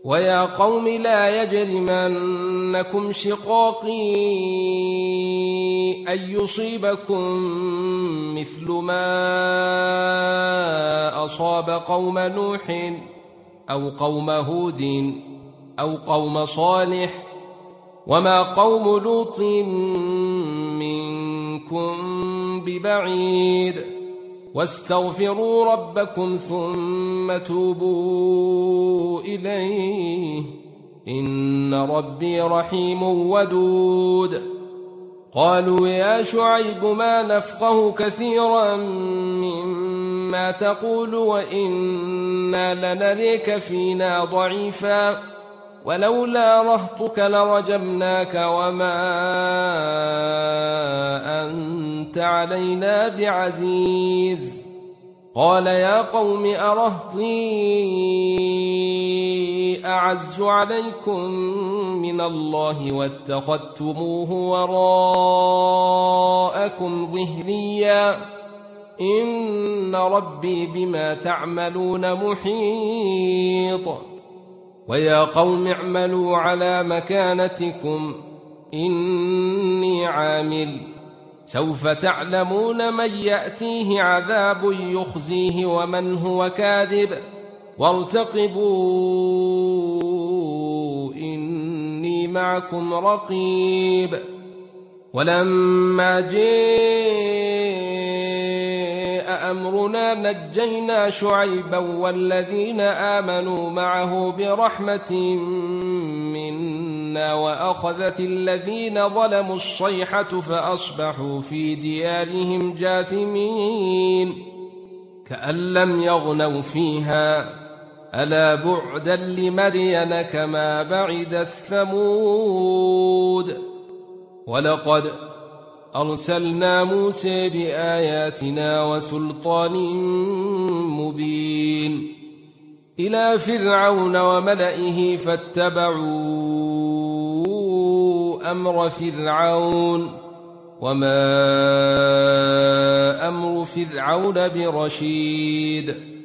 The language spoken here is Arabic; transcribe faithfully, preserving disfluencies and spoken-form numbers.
ويا قوم لا يجرمنكم شقاقي أن يصيبكم مثل ما أصاب قوم نوح أو قوم هود أو قوم صالح وما قوم لوط منكم ببعيد واستغفروا ربكم ثم توبوا إليه إن ربي رحيم ودود. قالوا يا شعيب ما نفقه كثيرا مما تقول وإنا لنريك فينا ضعيفا ولولا رهطك لرجمناك وما أنت علينا بعزيز. قال يا قوم أرهطي أعز عليكم من الله واتخذتموه وراءكم ظهريا إن ربي بما تعملون محيط. ويا قوم اعملوا على مكانتكم إني عامل سوف تعلمون من يأتيه عذاب يخزيه ومن هو كاذب وارتقبوا إني معكم رقيب. ولما جاء أمرنا نجينا شعيبا والذين آمنوا معه برحمة منا وأخذت الذين ظلموا الصيحة فأصبحوا في ديارهم جاثمين كأن لم يغنوا فيها ألا بعدا لمدين كما بعدت ثمود. ولقد أرسلنا موسى بآياتنا وسلطان مبين إلى فرعون وملئه فاتبعوا أمر فرعون وما أمر فرعون برشيد.